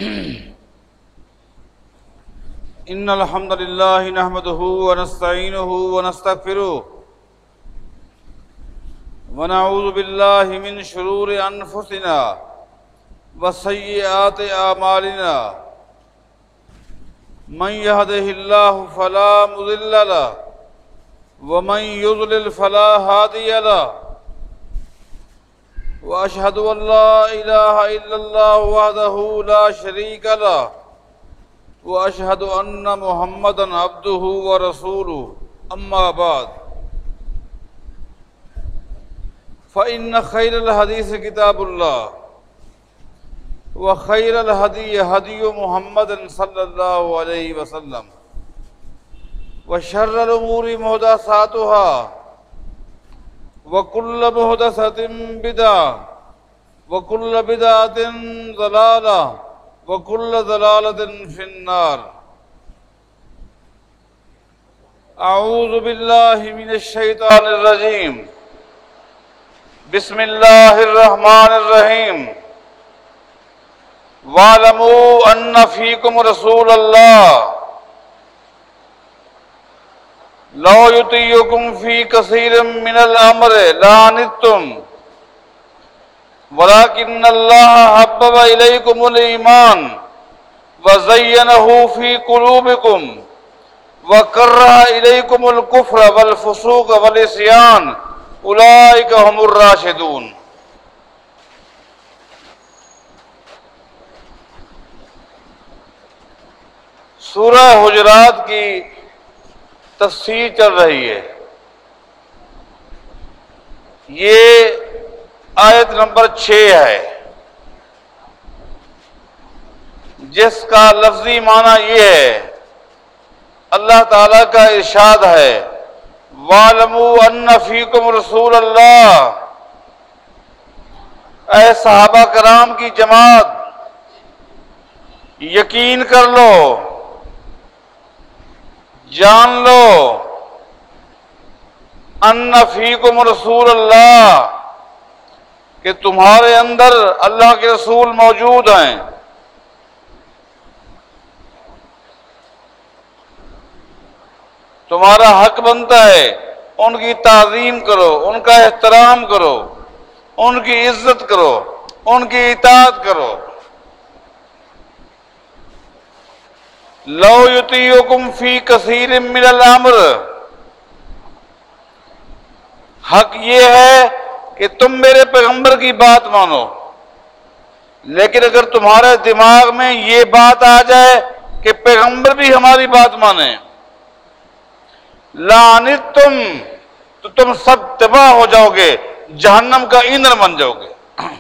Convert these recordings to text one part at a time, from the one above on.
إن الحمد لله نحمده ونستعينه ونستغفره ونعوذ بالله من شرور أنفسنا وسيئات أعمالنا من يهده الله فلا مضل له ومن يضلل فلا هادي له وأشهد أن لا إله إلا الله وحده لا شريك له وأشهد أن محمدًا عبده ورسوله أما بعد فإن خير الحديث كتاب الله وخير الهدي هدي محمد صلى الله عليه وسلم وشر الأمور محدثاتها وكل محدثة بدعة وكل بدعة ضلالة وكل ضلالة في النار أعوذ بالله من الشيطان الرجيم بسم الله الرحمن الرحيم واعلموا أن فيكم رسول الله لو يطيعكم في كثير من الأمر لعنتم ولكن الله حبب إليكم الإيمان وزينه في قلوبكم وكره إليكم الكفر والفسوق والعصيان أولئك هم الراشدون۔ سورہ حجرات کی تفسیر چل رہی ہے۔ یہ آیت نمبر 6 ہے، جس کا لفظی معنی یہ ہے، اللہ تعالیٰ کا ارشاد ہے وَاعْلَمُوا أَنَّ فِيكُمْ رَسُولَ اللَّهِ، اے صحابہ کرام کی جماعت یقین کر لو، جان لو، أَنَّ فِيكُمْ رَسُولَ اللَّهِ، کہ تمہارے اندر اللہ کے رسول موجود ہیں۔ تمہارا حق بنتا ہے ان کی تعظیم کرو، ان کا احترام کرو، ان کی عزت کرو، ان کی اطاعت کرو۔ لو یطیعکم فی کثیر من الامر، حق یہ ہے کہ تم میرے پیغمبر کی بات مانو، لیکن اگر تمہارے دماغ میں یہ بات آ جائے کہ پیغمبر بھی ہماری بات مانے، لعنتم، تو تم سب تباہ ہو جاؤ گے، جہنم کا ایندھن بن جاؤ گے۔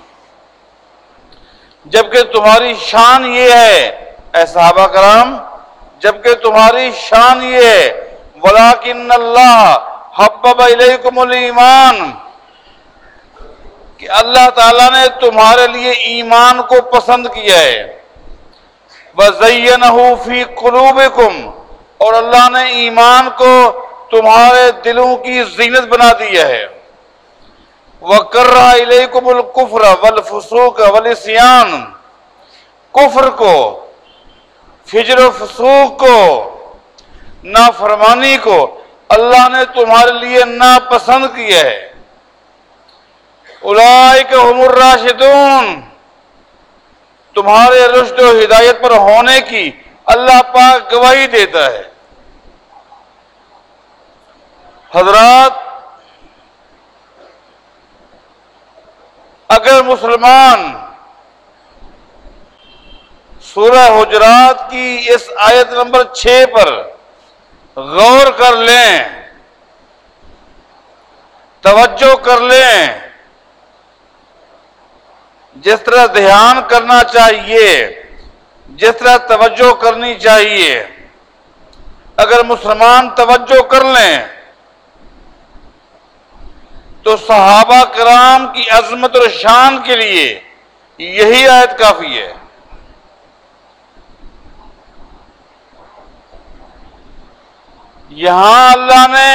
جبکہ تمہاری شان یہ ہے اے صحابہ کرام، جبکہ تمہاری شان یہ ہے وَلَٰكِنَّ اللَّهَ حَبَّبَ إِلَيْكُمُ الْإِيمَانَ، کہ اللہ تعالیٰ نے تمہارے لیے ایمان کو پسند کیا ہے، وَزَيَّنَهُ فِي قُلُوبِكُمْ، اور اللہ نے ایمان کو تمہارے دلوں کی زینت بنا دیا ہے، وَكَرَّهَ إِلَيْكُمُ الْكُفْرَ وَالْفُسُوقَ وَالْعِصْيَانَ، کفر کو، فجر و فسوق کو، نافرمانی کو اللہ نے تمہارے لیے ناپسند کیا ہے۔ اولئک هم الراشدون، تمہارے رشد و ہدایت پر ہونے کی اللہ پاک گواہی دیتا ہے۔ حضرات، اگر مسلمان سورہ حجرات کی اس آیت نمبر 6 پر غور کر لیں، توجہ کر لیں، جس طرح دھیان کرنا چاہیے، جس طرح توجہ کرنی چاہیے، اگر مسلمان توجہ کر لیں تو صحابہ کرام کی عظمت اور شان کے لیے یہی آیت کافی ہے۔ یہاں اللہ نے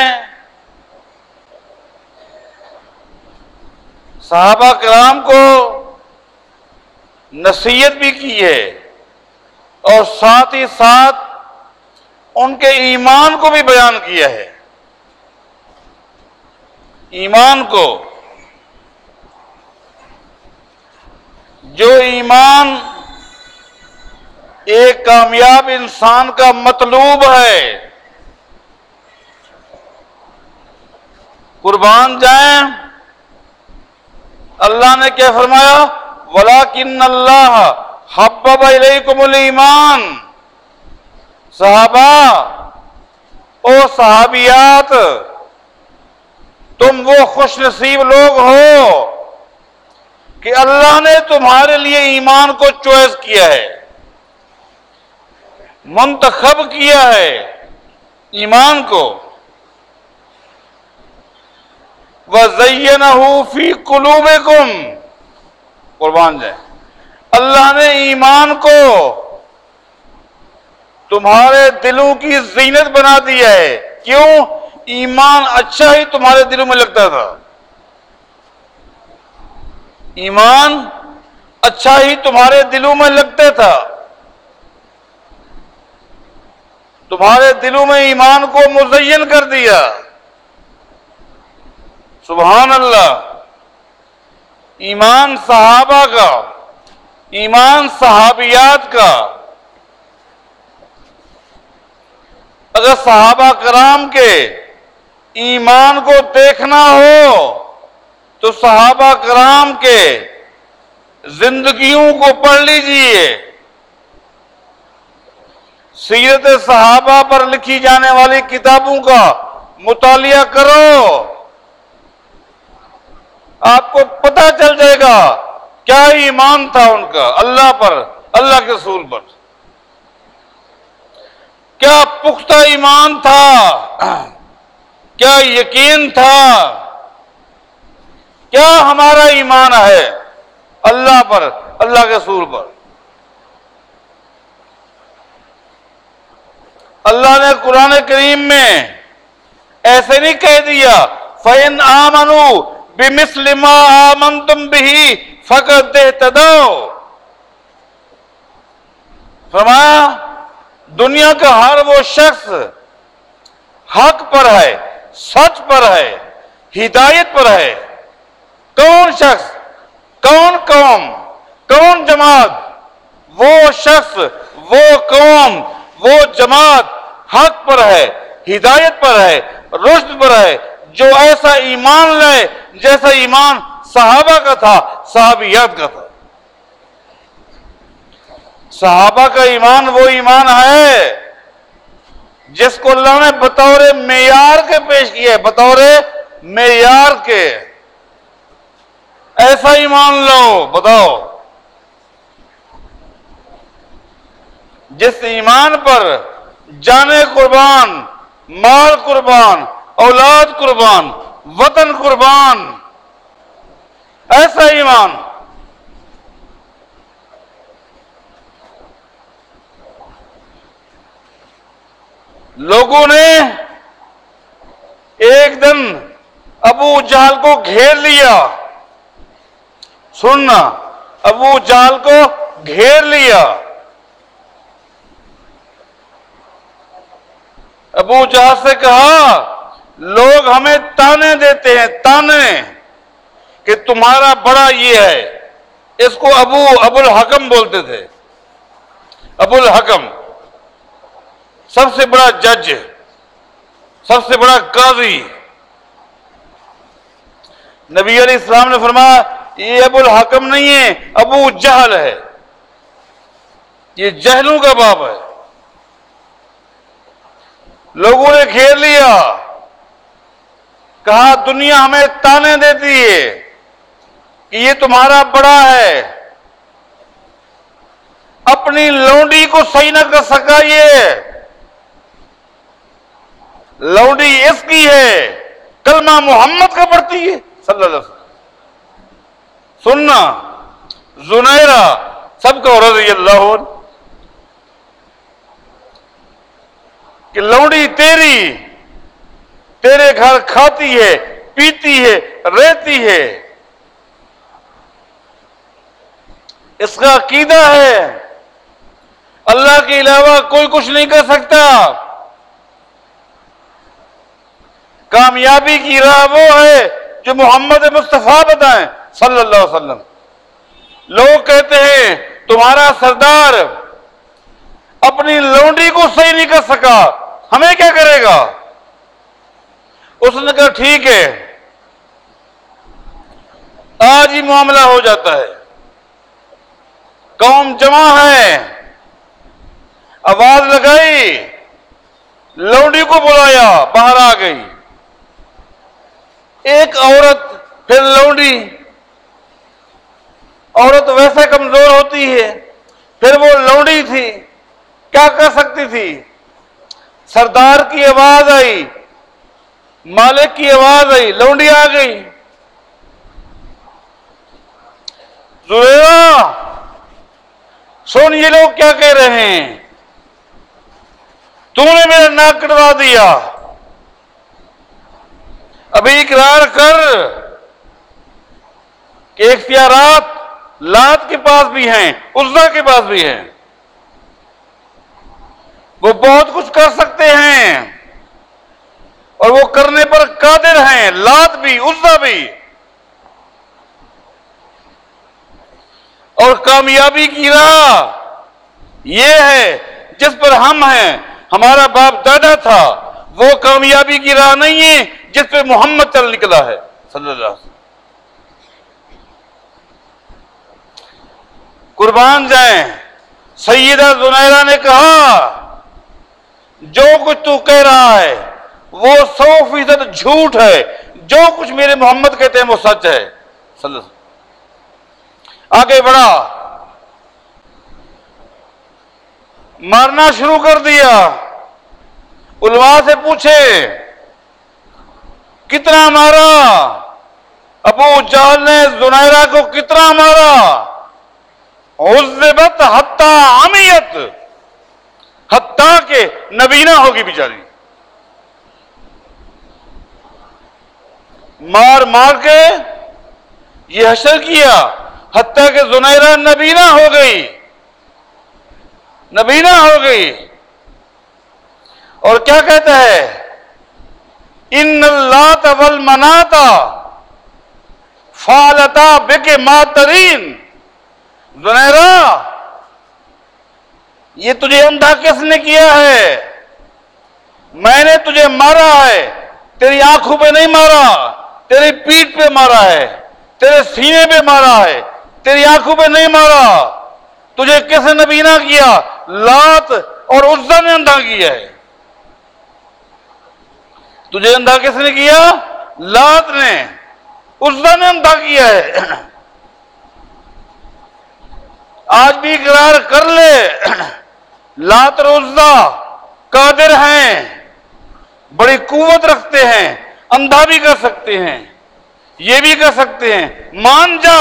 صحابہ کرام کو نصیحت بھی کی ہے، اور ساتھ ہی ساتھ ان کے ایمان کو بھی بیان کیا ہے. ایمان کو، جو ایمان ایک کامیاب انسان کا مطلوب ہے. قربان جائیں، اللہ نے کیا فرمایا؟ وَلَٰكِنَّ اللَّهَ حَبَّبَ إِلَيْكُمُ الْإِيمَانَ. صحابہ او صحابیات، تم وہ خوش نصیب لوگ ہو کہ اللہ نے تمہارے لیے ایمان کو چوائس کیا ہے، منتخب کیا ہے ایمان کو. وَزَيَّنَهُ فِي قُلُوبِكُمْ. قربان جائے، اللہ نے ایمان کو تمہارے دلوں کی زینت بنا دیا ہے. کیوں؟ ایمان اچھا ہی تمہارے دلوں میں لگتا تھا. ایمان اچھا ہی تمہارے دلوں میں لگتا تھا. تمہارے دلوں میں ایمان کو مزین کر دیا. سبحان اللہ. ایمان صحابہ کا، ایمان صحابیات کا، اگر صحابہ کرام کے ایمان کو دیکھنا ہو تو صحابہ کرام کے زندگیوں کو پڑھ لیجئے. سیرت صحابہ پر لکھی جانے والی کتابوں کا مطالعہ کرو، آپ کو پتہ چل جائے گا کیا ایمان تھا ان کا اللہ پر، اللہ کے رسول پر. کیا پختہ ایمان تھا، کیا یقین تھا. کیا ہمارا ایمان ہے اللہ پر، اللہ کے رسول پر. اللہ نے قرآن کریم میں ایسے نہیں کہہ دیا فَإِنْ آمَنُوا بِمِثْلِ مَا آمَنْتُمْ بِهِ فَقَدْ اهْتَدَوْا. فرمایا دنیا کا ہر وہ شخص حق پر ہے، سچ پر ہے، ہدایت پر ہے. کون شخص، کون قوم، کون جماعت؟ وہ شخص، وہ قوم، وہ جماعت حق پر ہے، ہدایت پر ہے، رشد پر ہے، جو ایسا ایمان لائے جیسا ایمان صحابہ کا تھا، صحابیات کا تھا. صحابہ کا ایمان وہ ایمان ہے جس کو اللہ نے بطور معیار کے پیش کیا ہے، بطور معیار کے. ایسا ایمان لو، بتاؤ جس ایمان پر جانے قربان، مال قربان، اولاد قربان، وطن قربان. ایسا ایمان. لوگوں نے ایک دن ابو جہل کو گھیر لیا. سننا، ابو جہل کو گھیر لیا. ابو جہل سے کہا لوگ ہمیں تانے دیتے ہیں، تانے کہ تمہارا بڑا یہ ہے. اس کو ابو الحکم بولتے تھے. ابو الحکم سب سے بڑا جج، سب سے بڑا قاضی. نبی علیہ السلام نے فرمایا یہ ابو الحکم نہیں ہے، ابو جہل ہے، یہ جہلوں کا باپ ہے. لوگوں نے گھیر لیا، کہا دنیا ہمیں تانے دیتی ہے کہ یہ تمہارا بڑا ہے، اپنی لونڈی کو صحیح نہ کر سکا، یہ لونڈی اس کی ہے، کلمہ محمد کا پڑھتی ہے صلی اللہ علیہ وسلم. سننا، زنیرہ سب کو رضی اللہ عنہ کہ لونڈی تیرے گھر کھاتی ہے، پیتی ہے، رہتی ہے. اس کا عقیدہ ہے اللہ کے علاوہ کوئی کچھ نہیں کر سکتا۔ کامیابی کی راہ وہ ہے جو محمد مصطفیٰ بتائیں صلی اللہ علیہ وسلم۔ لوگ کہتے ہیں تمہارا سردار اپنی لونڈی کو صحیح نہیں کر سکا، ہمیں کیا کرے گا؟ اس نے کہا ٹھیک ہے، آج ہی معاملہ ہو جاتا ہے۔ قوم جمع ہے، آواز لگائی، لونڈی کو بلایا، باہر آ گئی۔ ایک عورت پھر لونڈی، عورت ویسے کمزور ہوتی ہے، پھر وہ لونڈی تھی، کیا کر سکتی تھی؟ سردار کی آواز آئی، مالک کی آواز آئی، لونڈی آ گئی۔ زبیرہ سن یہ لوگ کیا کہہ رہے ہیں، تو نے میرا ناک کٹوا دیا، ابھی اقرار کر کہ اختیارات لات کے پاس بھی ہیں، عزا کے پاس بھی ہیں، وہ بہت کچھ کر سکتے ہیں اور وہ کرنے پر قادر ہیں، لات بھی عزا بھی۔ اور کامیابی کی راہ یہ ہے جس پر ہم ہیں، ہمارا باپ دادا تھا، وہ کامیابی کی راہ نہیں ہے جس پہ محمد چل نکلا ہے صلی اللہ علیہ وسلم۔ قربان جائیں، سیدہ زنیرہ نے کہا جو کچھ تو کہہ رہا ہے وہ 100% جھوٹ ہے، جو کچھ میرے محمد کہتے ہیں وہ سچ ہے صلی اللہ علیہ وسلم۔ آگے بڑھا، مارنا شروع کر دیا۔ علماء سے پوچھے کتنا مارا؟ ابو جہل نے زنیرہ کو کتنا مارا؟ عذبت حتی عمیت، حتیٰ کہ نبینہ ہوگی بیچاری، مار مار کے یہ حشر کیا حتیٰ کہ زنیرہ نبینہ ہو گئی، نبینہ ہو گئی۔ اور کیا کہتا ہے؟ ان اللات والمنات فعلتا بک ما ترین، زنیرہ یہ تجھے اندھا کس نے کیا ہے؟ میں نے تجھے مارا ہے، تیری آنکھوں پہ نہیں مارا، تیری پیٹھ پہ مارا ہے، تیرے سینے پہ مارا ہے، تیری آنکھوں پہ نہیں مارا۔ تجھے کس نے نبینہ کیا؟ لات اور عزا نے اندھا کیا ہے۔ تجھے اندھا کس نے کیا؟ لات نے، عزا نے اندھا کیا ہے۔ آج بھی اقرار کر لے، لات اور عزا قادر ہیں، بڑی قوت رکھتے ہیں، اندھا بھی کر سکتے ہیں، یہ بھی کر سکتے ہیں، مان جا۔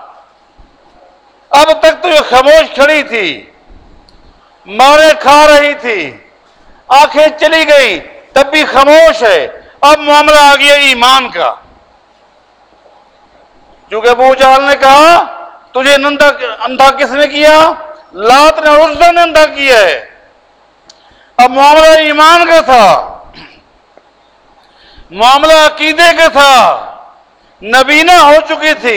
اب تک تو یہ خاموش کھڑی تھی، مارے کھا رہی تھی، آنکھیں چلی گئی، تب بھی خاموش ہے۔ اب معاملہ آ گیا ایمان کا، کیونکہ ابو جہل نے کہا تجھے اندھا کس نے کیا؟ لات نے اور عزا نے اندھا کیا ہے۔ اب معاملہ ایمان کا تھا، معاملہ عقیدے کا تھا، نبینہ ہو چکی تھی،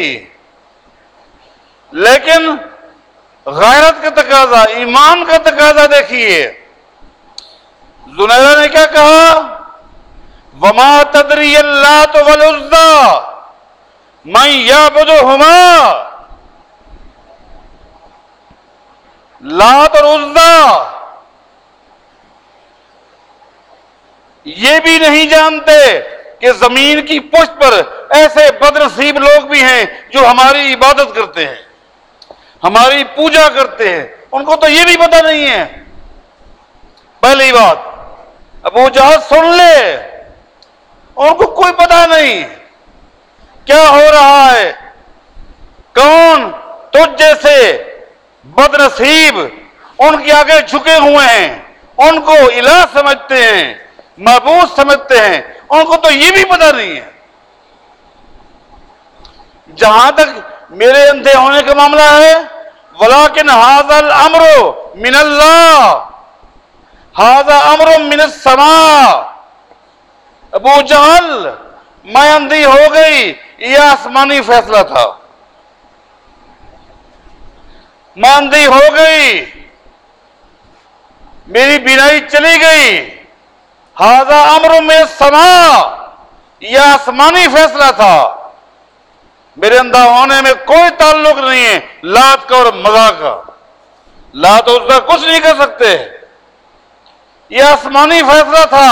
لیکن غیرت کا تقاضا، ایمان کا تقاضا دیکھیے۔ زنیرہ نے کیا کہا؟ وما تدری اللات والعزی من یعبدہما، لات اور عزا یہ بھی نہیں جانتے کہ زمین کی پشت پر ایسے بدنصیب لوگ بھی ہیں جو ہماری عبادت کرتے ہیں، ہماری پوجا کرتے ہیں، ان کو تو یہ بھی پتہ نہیں ہے۔ پہلی بات، ابو جہل سن لے، ان کو کوئی پتہ نہیں کیا ہو رہا ہے۔ کون؟ تجھ جیسے بدنصیب ان کے آگے جھکے ہوئے ہیں، ان کو الہ سمجھتے ہیں، معبود سمجھتے ہیں، ان کو تو یہ بھی پتہ نہیں ہے۔ جہاں تک میرے اندھے ہونے کا معاملہ ہے، ولیکن ھذا الامر من اللہ، ھذا امر من السماء۔ ابو جہل میں اندھی ہو گئی، یہ آسمانی فیصلہ تھا۔ میں اندھی ہو گئی، میری بینائی چلی گئی، ھذا امر من السماء، یہ آسمانی فیصلہ تھا۔ میرے اندھا ہونے میں کوئی تعلق نہیں ہے لات کا اور مزاح کا۔ لات اس کا کچھ نہیں کر سکتے، یہ آسمانی فیصلہ تھا۔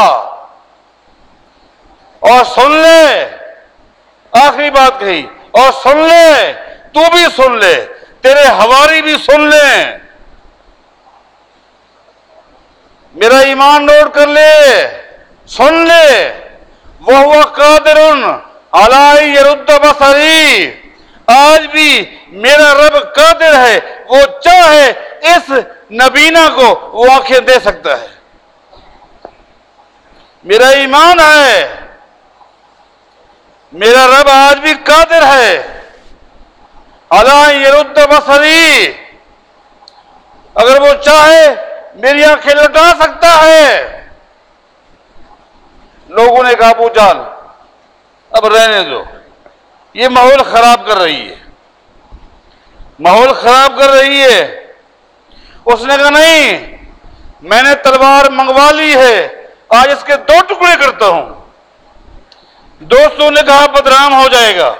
اور سن لے، آخری بات کہی، اور سن لے، تو بھی سن لے، تیرے حواری بھی سن لیں، میرا ایمان نوٹ کر لے، سن لے۔ وَهُوَ قَادِرٌ عَلَىٰ يَرُدَّ بَصَرِي، آج بھی میرا رب قادر ہے، وہ چاہے اس نبینا کو وہ آنکھیں دے سکتا ہے۔ میرا ایمان ہے، میرا رب آج بھی قادر ہے، عَلَىٰ يَرُدَّ بَصَرِي، اگر وہ چاہے میری آنکھیں لٹا سکتا ہے۔ لوگوں نے کہا ابو جہل اب رہنے دو، یہ ماحول خراب کر رہی ہے، ماحول خراب کر رہی ہے۔ اس نے کہا نہیں، میں نے تلوار منگوا لی ہے، آج اس کے 2 ٹکڑے کرتا ہوں۔ دوستوں نے کہا بدنام ہو جائے گا،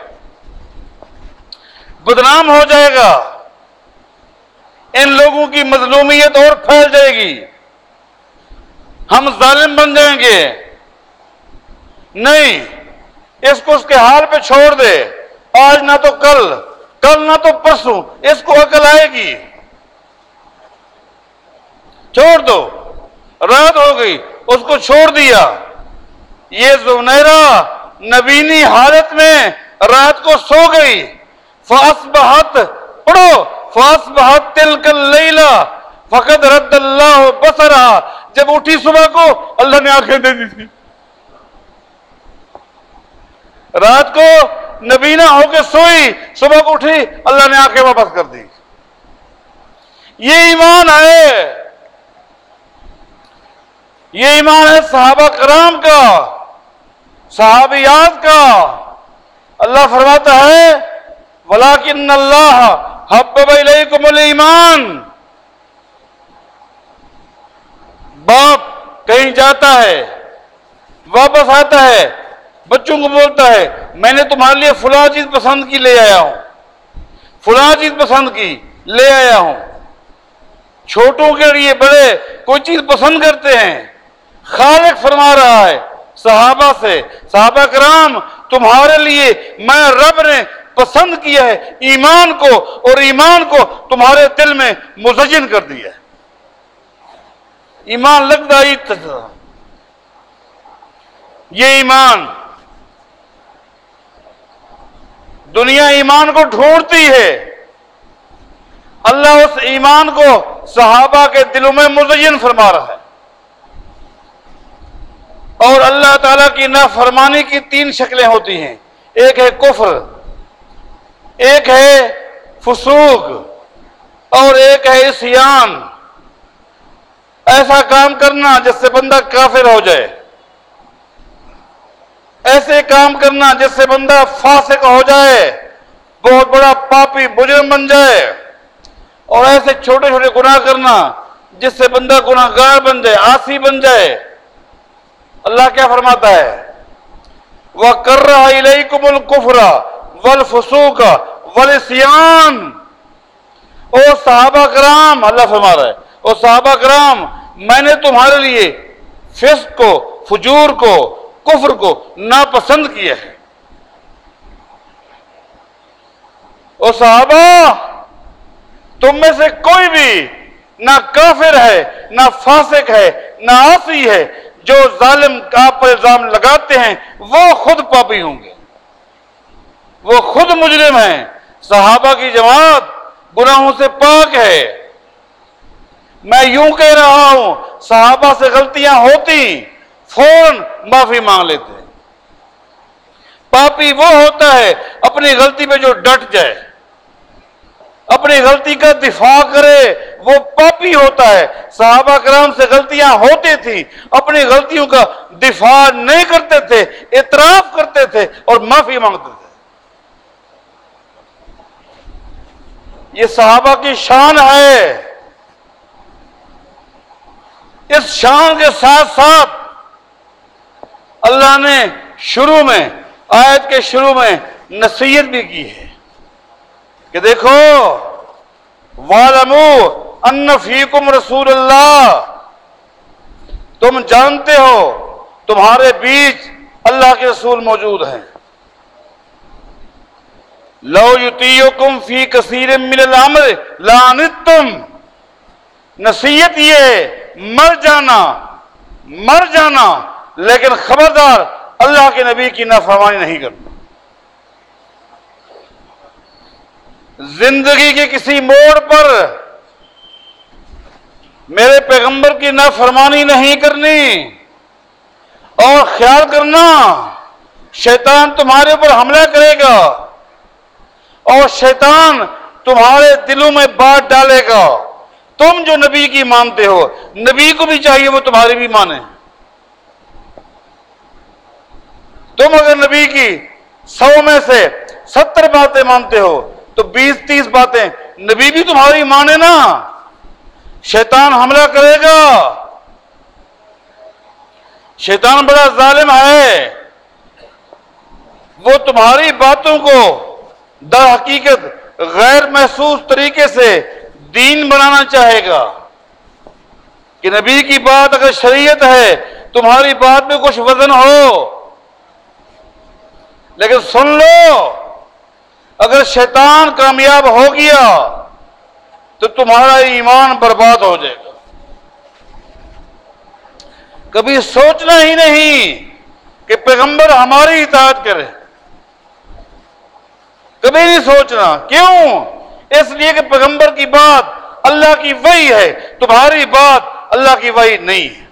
بدنام ہو جائے گا، ان لوگوں کی مظلومیت اور پھیل جائے گی، ہم ظالم بن جائیں گے۔ نہیں، اس کو اس کے حال پہ چھوڑ دے، آج نہ تو کل، کل نہ تو پرسوں اس کو عقل آئے گی، چھوڑ دو۔ رات ہو گئی، اس کو چھوڑ دیا۔ یہ زنیرہ نبینی حالت میں رات کو سو گئی۔ فَأَصْبَحَتْ، پڑھو، فَأَصْبَحَتْ تِلْكَ اللَّيْلَ فَقَدْ رَدَّ اللَّهُ بَصَرَهَا، جب اٹھی صبح کو اللہ نے آنکھیں دے دی تھی۔ رات کو نبینا ہو کے سوئی، صبح کو اٹھی اللہ نے آنکھیں واپس کر دی۔ یہ ایمان ہے، یہ ایمان ہے صحابہ کرام کا، صحابیات کا۔ اللہ فرماتا ہے وَلَٰكِنَّ اللَّهَ حَبَّبَ إِلَيْكُمُ الْإِيمَانَ۔ باپ کہیں جاتا ہے، واپس آتا ہے، بچوں کو بولتا ہے میں نے تمہارے لیے فلاں چیز پسند کی لے آیا ہوں، فلاں چیز پسند کی لے آیا ہوں۔ چھوٹوں کے لیے بڑے کوئی چیز پسند کرتے ہیں۔ خالق فرما رہا ہے صحابہ سے، صحابہ کرام تمہارے لیے میں رب نے پسند کیا ہے ایمان کو، اور ایمان کو تمہارے دل میں مزین کر دیا ہے۔ ایمان لگتا ہی تھا، یہ ایمان، دنیا ایمان کو ڈھونڈتی ہے، اللہ اس ایمان کو صحابہ کے دلوں میں مزین فرما رہا ہے۔ اور اللہ تعالیٰ کی نافرمانی کی 3 شکلیں ہوتی ہیں، ایک ہے کفر، ایک ہے فسوق، اور ایک ہے عصیان۔ ایسا کام کرنا جس سے بندہ کافر ہو جائے، ایسے کام کرنا جس سے بندہ فاسق ہو جائے، بہت بڑا پاپی مجرم بن جائے، اور ایسے چھوٹے چھوٹے گناہ کرنا جس سے بندہ گناہگار بن جائے، عاصی بن جائے۔ اللہ کیا فرماتا ہے وَكَرَّهَ إِلَيْكُمُ الْكُفْرَ وَالْفُسُوقَ وَالْعِصْيَانَ۔ او صحابہ کرام، اللہ فرما رہا ہے او صحابہ کرام میں نے تمہارے لیے فسق کو، فجور کو، کفر کو ناپسند کیا ہے۔ او صحابہ تم میں سے کوئی بھی نہ کافر ہے، نہ فاسق ہے، نہ عاصی ہے، جو ظالم آپ پر الزام لگاتے ہیں وہ خود پاپی ہوں گے، وہ خود مجرم ہیں۔ صحابہ کی جماعت گناہوں سے پاک ہے۔ میں یوں کہہ رہا ہوں صحابہ سے غلطیاں ہوتی فوراً معافی مانگ لیتے ہیں۔ پاپی وہ ہوتا ہے اپنی غلطی پہ جو ڈٹ جائے، اپنی غلطی کا دفاع کرے وہ پاپی ہوتا ہے۔ صحابہ کرام سے غلطیاں ہوتی تھی، اپنی غلطیوں کا دفاع نہیں کرتے تھے، اعتراف کرتے تھے اور معافی مانگتے تھے۔ یہ صحابہ کی شان ہے۔ اس شان کے ساتھ ساتھ اللہ نے شروع میں، آیت کے شروع میں نصیحت بھی کی ہے کہ دیکھو وَاعْلَمُوا أَنَّ فِيكُمْ رَسُولَ اللَّهِ، تم جانتے ہو تمہارے بیچ اللہ کے رسول موجود ہیں۔ لَوْ يُطِيعُكُمْ فِي كَثِيرٍ مِّنَ الْأَمْرِ لَعَنِتُّمْ، نصیحت یہ ہے مر جانا لیکن خبردار اللہ کے نبی کی نافرمانی نہیں کرنا۔ زندگی کے کسی موڑ پر میرے پیغمبر کی نافرمانی نہیں کرنی، اور خیال کرنا شیطان تمہارے اوپر حملہ کرے گا اور شیطان تمہارے دلوں میں بات ڈالے گا۔ تم جو نبی کی مانتے ہو، نبی کو بھی چاہیے وہ تمہاری بھی مانے۔ تم اگر نبی کی 100 میں سے 70 باتیں مانتے ہو تو 20-30 باتیں نبی بھی تمہاری مانے نا، شیطان حملہ کرے گا۔ شیطان بڑا ظالم ہے، وہ تمہاری باتوں کو در حقیقت غیر محسوس طریقے سے دین بنانا چاہے گا کہ نبی کی بات اگر شریعت ہے، تمہاری بات میں کچھ وزن ہو۔ لیکن سن لو، اگر شیطان کامیاب ہو گیا تو تمہارا ایمان برباد ہو جائے گا۔ کبھی سوچنا ہی نہیں کہ پیغمبر ہماری اطاعت کرے، کبھی نہیں سوچنا۔ کیوں؟ اس لیے کہ پیغمبر کی بات اللہ کی وحی ہے، تمہاری بات اللہ کی وحی نہیں ہے۔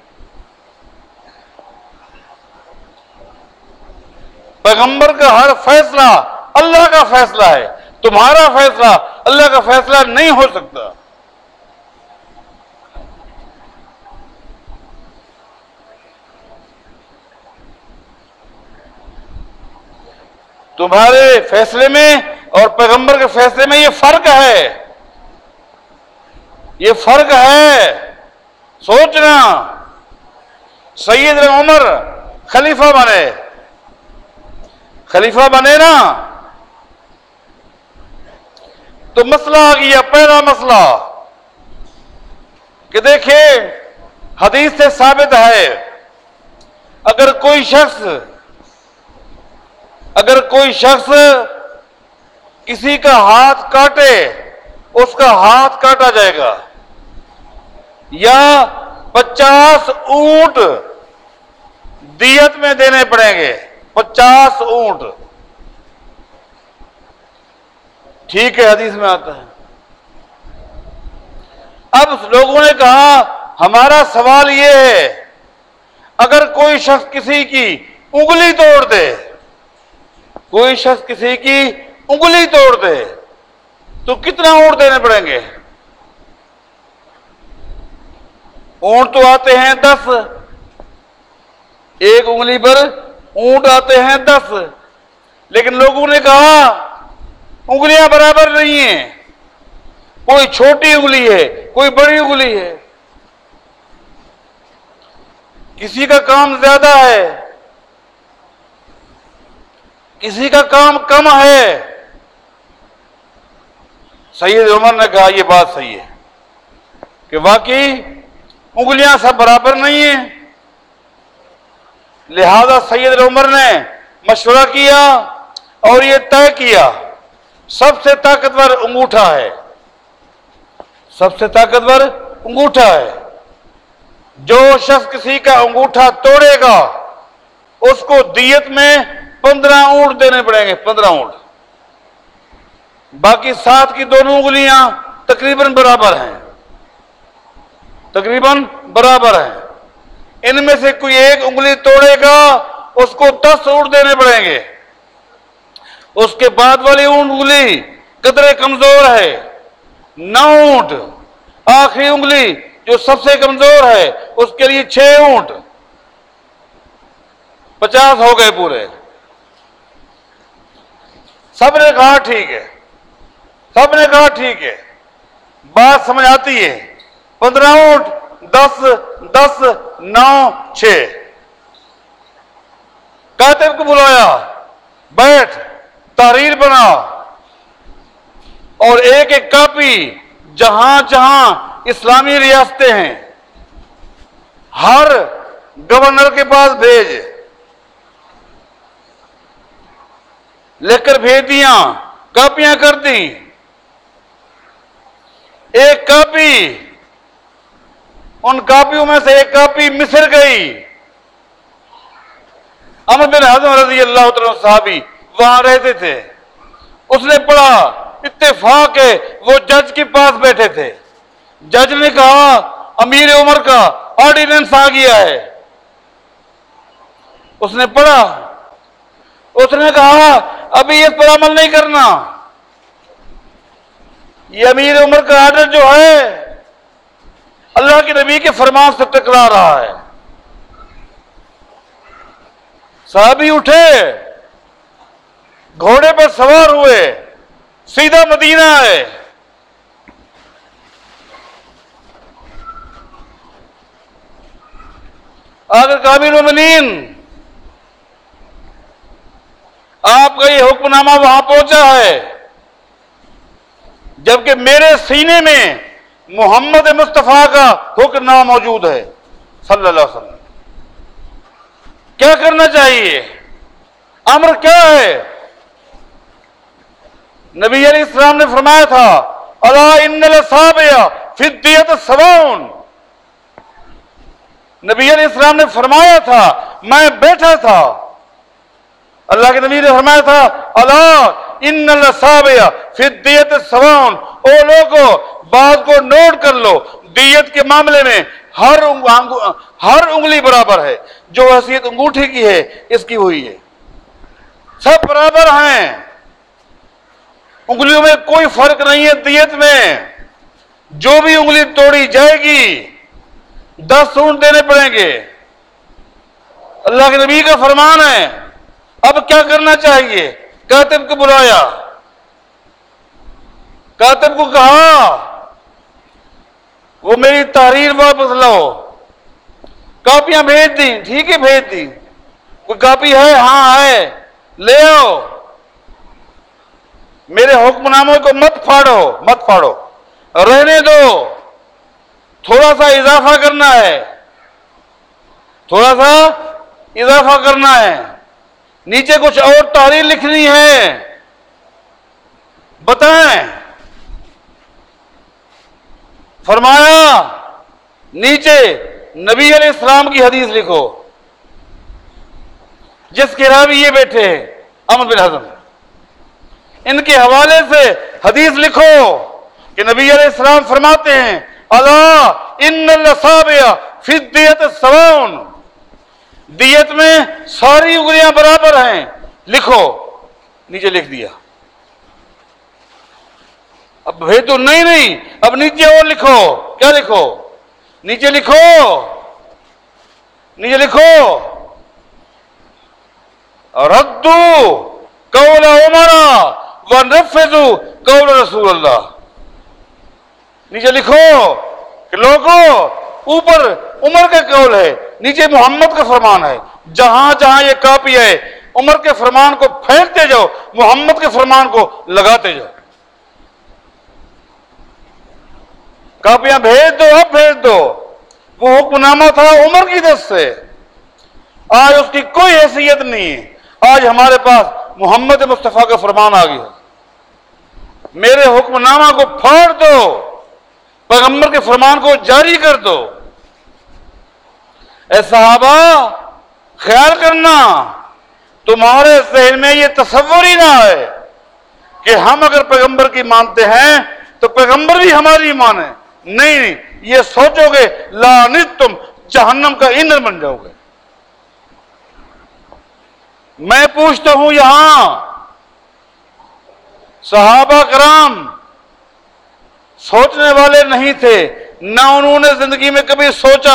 پیغمبر کا ہر فیصلہ اللہ کا فیصلہ ہے، تمہارا فیصلہ اللہ کا فیصلہ نہیں ہو سکتا۔ تمہارے فیصلے میں اور پیغمبر کے فیصلے میں یہ فرق ہے، یہ فرق ہے۔ سوچنا، سیدنا عمر خلیفہ بنے نا تو مسئلہ آ گیا، پہلا مسئلہ کہ دیکھیں حدیث سے ثابت ہے، اگر کوئی شخص کسی کا ہاتھ کاٹے اس کا ہاتھ کاٹا جائے گا، یا 50 اونٹ دیت میں دینے پڑیں گے، 50 اونٹ۔ ٹھیک ہے، حدیث میں آتا ہے۔ اب لوگوں نے کہا ہمارا سوال یہ ہے، اگر کوئی شخص کسی کی انگلی توڑ دے، کوئی شخص کسی کی انگلی توڑ دے تو کتنا اونٹ دینے پڑیں گے؟ اونٹ تو آتے ہیں 10، ایک انگلی پر اونٹ آتے ہیں 10، لیکن لوگوں نے کہا انگلیاں برابر نہیں ہیں، کوئی چھوٹی انگلی ہے کوئی بڑی انگلی ہے، کسی کا کام زیادہ ہے کسی کا کام کم ہے۔ سید عمر نے کہا یہ بات صحیح ہے کہ واقعی انگلیاں سب برابر نہیں ہیں، لہذا سید عمر نے مشورہ کیا اور یہ طے کیا سب سے طاقتور انگوٹھا ہے، سب سے طاقتور انگوٹھا ہے۔ جو شخص کسی کا انگوٹھا توڑے گا اس کو دیت میں 15 اونٹ دینے پڑیں گے، 15 اونٹ۔ باقی 7 کی دونوں انگلیاں تقریباً برابر ہیں، تقریباً برابر ہیں۔ ان میں سے کوئی ایک انگلی توڑے گا اس کو 10 اونٹ دینے پڑیں گے، اس کے بعد والی انگلی قدرے کمزور ہے 9 اونٹ، آخری انگلی جو سب سے کمزور ہے اس کے لیے 6 اونٹ، 50 ہو گئے پورے۔ سب نے کہا ٹھیک ہے، سب نے کہا ٹھیک ہے، بات سمجھ آتی ہے۔ 15 اونٹ، 10 10 9 6۔ کاتب کو بلایا، بیٹھ، تحریر بنا، اور ایک ایک کاپی جہاں جہاں اسلامی ریاستیں ہیں ہر گورنر کے پاس بھیج، لکھ کر بھیج دیا، کاپیاں کر دیں۔ ایک کاپی، ان کاپیوں میں سے ایک کاپی مصر گئی۔ عمر بن حزم رضی اللہ تعالیٰ صحابی وہاں رہتے تھے، اس نے پڑھا، اتفاق ہے وہ جج کے پاس بیٹھے تھے، جج نے کہا امیر عمر کا آرڈیننس آ گیا ہے۔ اس نے پڑھا، اس نے کہا ابھی اس پر عمل نہیں کرنا، یہ امیر عمر کا آرڈر جو ہے اللہ کے نبی کے فرمان سے ٹکرا رہا ہے۔ صحابی اٹھے، گھوڑے پر سوار ہوئے، سیدھا مدینہ ہے۔ اگر کامل المومنین آپ کا یہ حکم نامہ وہاں پہنچا ہے، جبکہ میرے سینے میں محمد مصطفیٰ کا حکم نامہ موجود ہے صلی اللہ علیہ وسلم، کیا کرنا چاہیے؟ امر کیا ہے؟ نبی علیہ السلام نے فرمایا تھا الا ان الاصابع فی الدیۃ سواء۔ نبی علیہ السلام نے فرمایا تھا، میں بیٹھا تھا، اللہ کے نبی نے فرمایا تھا الا ان الاصابع فی الدیۃ سواء، او لوگوں بات کو نوٹ کر لو، دیت کے معاملے میں ہر انگلی برابر ہے، جو حیثیت انگوٹھی کی ہے اس کی ہوئی ہے، سب برابر ہیں، انگلیوں میں کوئی فرق نہیں ہے دیت میں۔ جو بھی انگلی توڑی جائے گی 10 اونٹ دینے پڑیں گے، اللہ کے نبی کا فرمان ہے۔ اب کیا کرنا چاہیے؟ کاتب کو بلایا، کاتب کو کہا وہ میری تحریر واپس لاؤ، کاپیاں بھیج دیں، ٹھیک ہے بھیج دیں، کوئی کاپی ہے؟ ہاں ہے، لے آؤ، میرے حکم ناموں کو مت پھاڑو، مت پھاڑو، رہنے دو، تھوڑا سا اضافہ کرنا ہے، تھوڑا سا اضافہ کرنا ہے، نیچے کچھ اور تحریر لکھنی ہے، بتائیں۔ فرمایا نیچے نبی علیہ السلام کی حدیث لکھو، جس کے راوی یہ بیٹھے ہیں عمر بن حزم، ان کے حوالے سے حدیث لکھو کہ نبی علیہ السلام فرماتے ہیں الا ان الاصابع فی الدیۃ سواء، دیت میں ساری انگلیاں برابر ہیں، لکھو، نیچے لکھ دیا۔ اب بھائی تو نہیں، اب نیچے اور لکھو، کیا لکھو؟ نیچے لکھو، نیچے لکھو ردوا قول عمر ونفذوا قول رسول اللہ۔ نیچے لکھو کہ لوگوں اوپر عمر کا قول ہے، نیچے محمد کا فرمان ہے، جہاں جہاں یہ کاپی ہے عمر کے فرمان کو پھینکتے جاؤ، محمد کے فرمان کو لگاتے جاؤ۔ کاپیاں بھیج دو، اب بھیج دو، وہ حکم نامہ تھا عمر کی دست سے، آج اس کی کوئی حیثیت نہیں ہے، آج ہمارے پاس محمد مصطفیٰ کا فرمان آ گیا، میرے حکم نامہ کو پھاڑ دو، پیغمبر کے فرمان کو جاری کر دو۔ اے صحابہ خیال کرنا، تمہارے ذہن میں یہ تصور ہی نہ ہے کہ ہم اگر پیغمبر کی مانتے ہیں تو پیغمبر بھی ہماری مانے، نہیں، یہ سوچو گے لعنتم، جہنم کا ایندھن بن جاؤ گے۔ میں پوچھتا ہوں یہاں صحابہ کرام سوچنے والے نہیں تھے، نہ انہوں نے زندگی میں کبھی سوچا،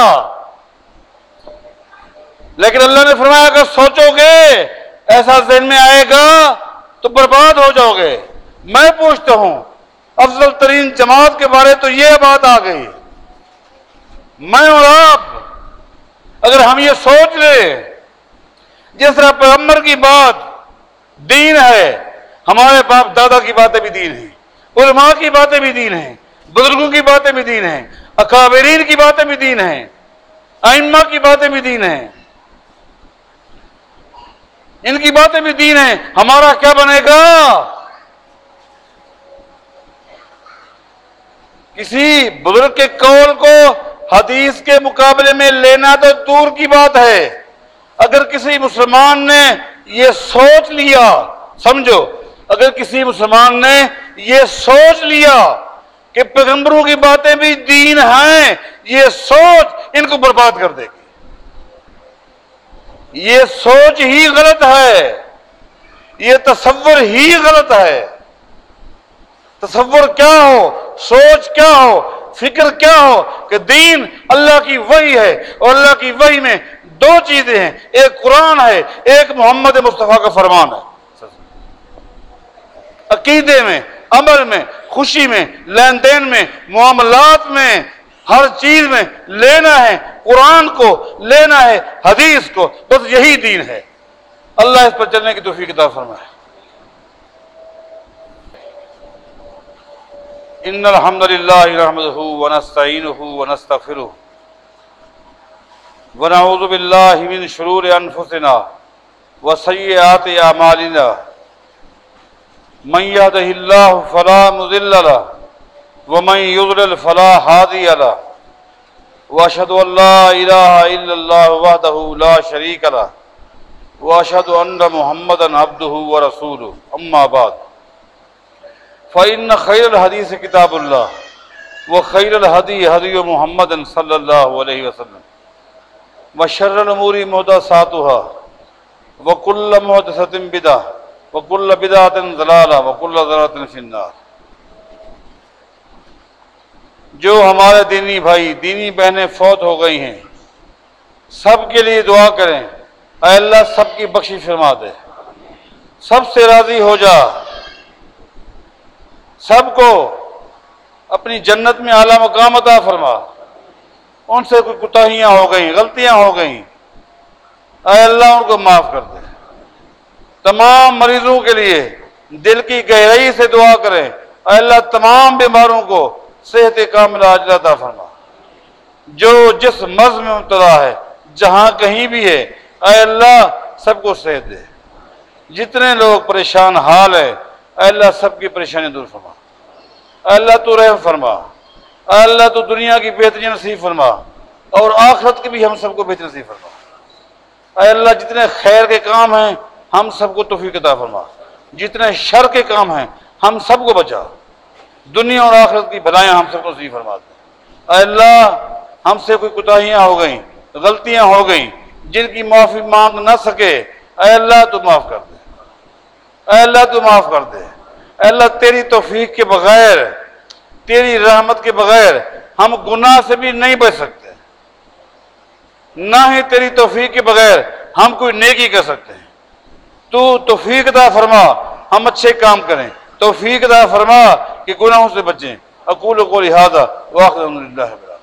لیکن اللہ نے فرمایا کہ سوچو گے، ایسا ذہن میں آئے گا تو برباد ہو جاؤ گے۔ میں پوچھتا ہوں، افضل ترین جماعت کے بارے تو یہ بات آ گئی، میں اور آپ اگر ہم یہ سوچ لیں جس طرح پیغمبر کی بات دین ہے، ہمارے باپ دادا کی باتیں بھی دین ہیں، علماء کی باتیں بھی دین ہیں، بزرگوں کی باتیں بھی دین ہیں، اکابرین کی باتیں بھی دین ہیں، ائمہ کی باتیں بھی دین ہیں، ان کی باتیں بھی دین ہیں، ہمارا کیا بنے گا؟ کسی بزرگ کے قول کو حدیث کے مقابلے میں لینا تو دور کی بات ہے۔ اگر کسی مسلمان نے یہ سوچ لیا، سمجھو، اگر کسی مسلمان نے یہ سوچ لیا کہ پیغمبروں کی باتیں بھی دین ہیں، یہ سوچ ان کو برباد کر دے گی۔ یہ سوچ ہی غلط ہے، یہ تصور ہی غلط ہے۔ تصور کیا ہو، سوچ کیا ہو، فکر کیا ہو کہ دین اللہ کی وحی ہے، اور اللہ کی وحی میں دو چیزیں ہیں، ایک قرآن ہے، ایک محمد مصطفیٰ کا فرمان ہے۔ عقیدے میں، عمل میں، خوشی میں، لین دین میں، معاملات میں، ہر چیز میں لینا ہے قرآن کو، لینا ہے حدیث کو، بس یہی دین ہے۔ اللہ اس پر چلنے کی توفیق عطا فرمائے۔ ان الحمد للہ نحمدہ ونستعینہ ونستغفرہ ونعوذ باللہ من شرور انفسنا وسیئات اعمالنا من یہدہ اللہ فلا مضل لہ ومن یضلل فلا ہادی لہ واشہد ان لا الہ الا اللہ وحدہ لا شریک لہ واشہد ان محمدا عبدہ ورسولہ اما بعد فإن خیر الحدیث کتاب اللہ وخیر الہدی ہدی محمد صلی اللہ علیہ وسلم وشر الامور محدثاتها وکل محدثۃ بدعہ وکل بدعۃ ضلالہ وکل ضلالۃ فی النار۔ جو ہمارے دینی بھائی، دینی بہنیں فوت ہو گئی ہیں، سب کے لیے دعا کریں، اے اللہ سب کی بخشش فرما دے، سب سے راضی ہو جا، سب کو اپنی جنت میں اعلیٰ مقام عطا فرما۔ ان سے کوئی کوتاہیاں ہو گئیں، غلطیاں ہو گئیں، اے اللہ ان کو معاف کر دے۔ تمام مریضوں کے لیے دل کی گہرائی سے دعا کریں، اے اللہ تمام بیماروں کو صحت کاملہ عاجلہ عطا فرما۔ جو جس مرض میں مبتلا ہے، جہاں کہیں بھی ہے، اے اللہ سب کو صحت دے۔ جتنے لوگ پریشان حال ہے، اے اللہ سب کی پریشانی دور فرما۔ اے اللہ تو رحم فرما، اے اللہ تو دنیا کی بہتری نصیب فرما، اور آخرت کی بھی ہم سب کو بہتری نصیب فرما۔ اے اللہ جتنے خیر کے کام ہیں ہم سب کو توفیق عطا فرما، جتنے شر کے کام ہیں ہم سب کو بچا، دنیا اور آخرت کی بھلائیاں ہم سب کو نصیب فرما دے۔ اے اللہ ہم سے کوئی کوتاہیاں ہو گئیں، غلطیاں ہو گئیں جن کی معافی مانگ نہ سکے، اے اللہ تو معاف کر دے، اے اللہ تو معاف کر دے۔ اے اللہ تیری توفیق کے بغیر، تیری رحمت کے بغیر ہم گناہ سے بھی نہیں بچ سکتے، نہ ہی تیری توفیق کے بغیر ہم کوئی نیکی کر سکتے ہیں۔ تو توفیق عطا فرما ہم اچھے کام کریں، توفیق عطا فرما کہ گناہوں سے بچیں۔ اقول قولی ھذا واخر الحمد للہ۔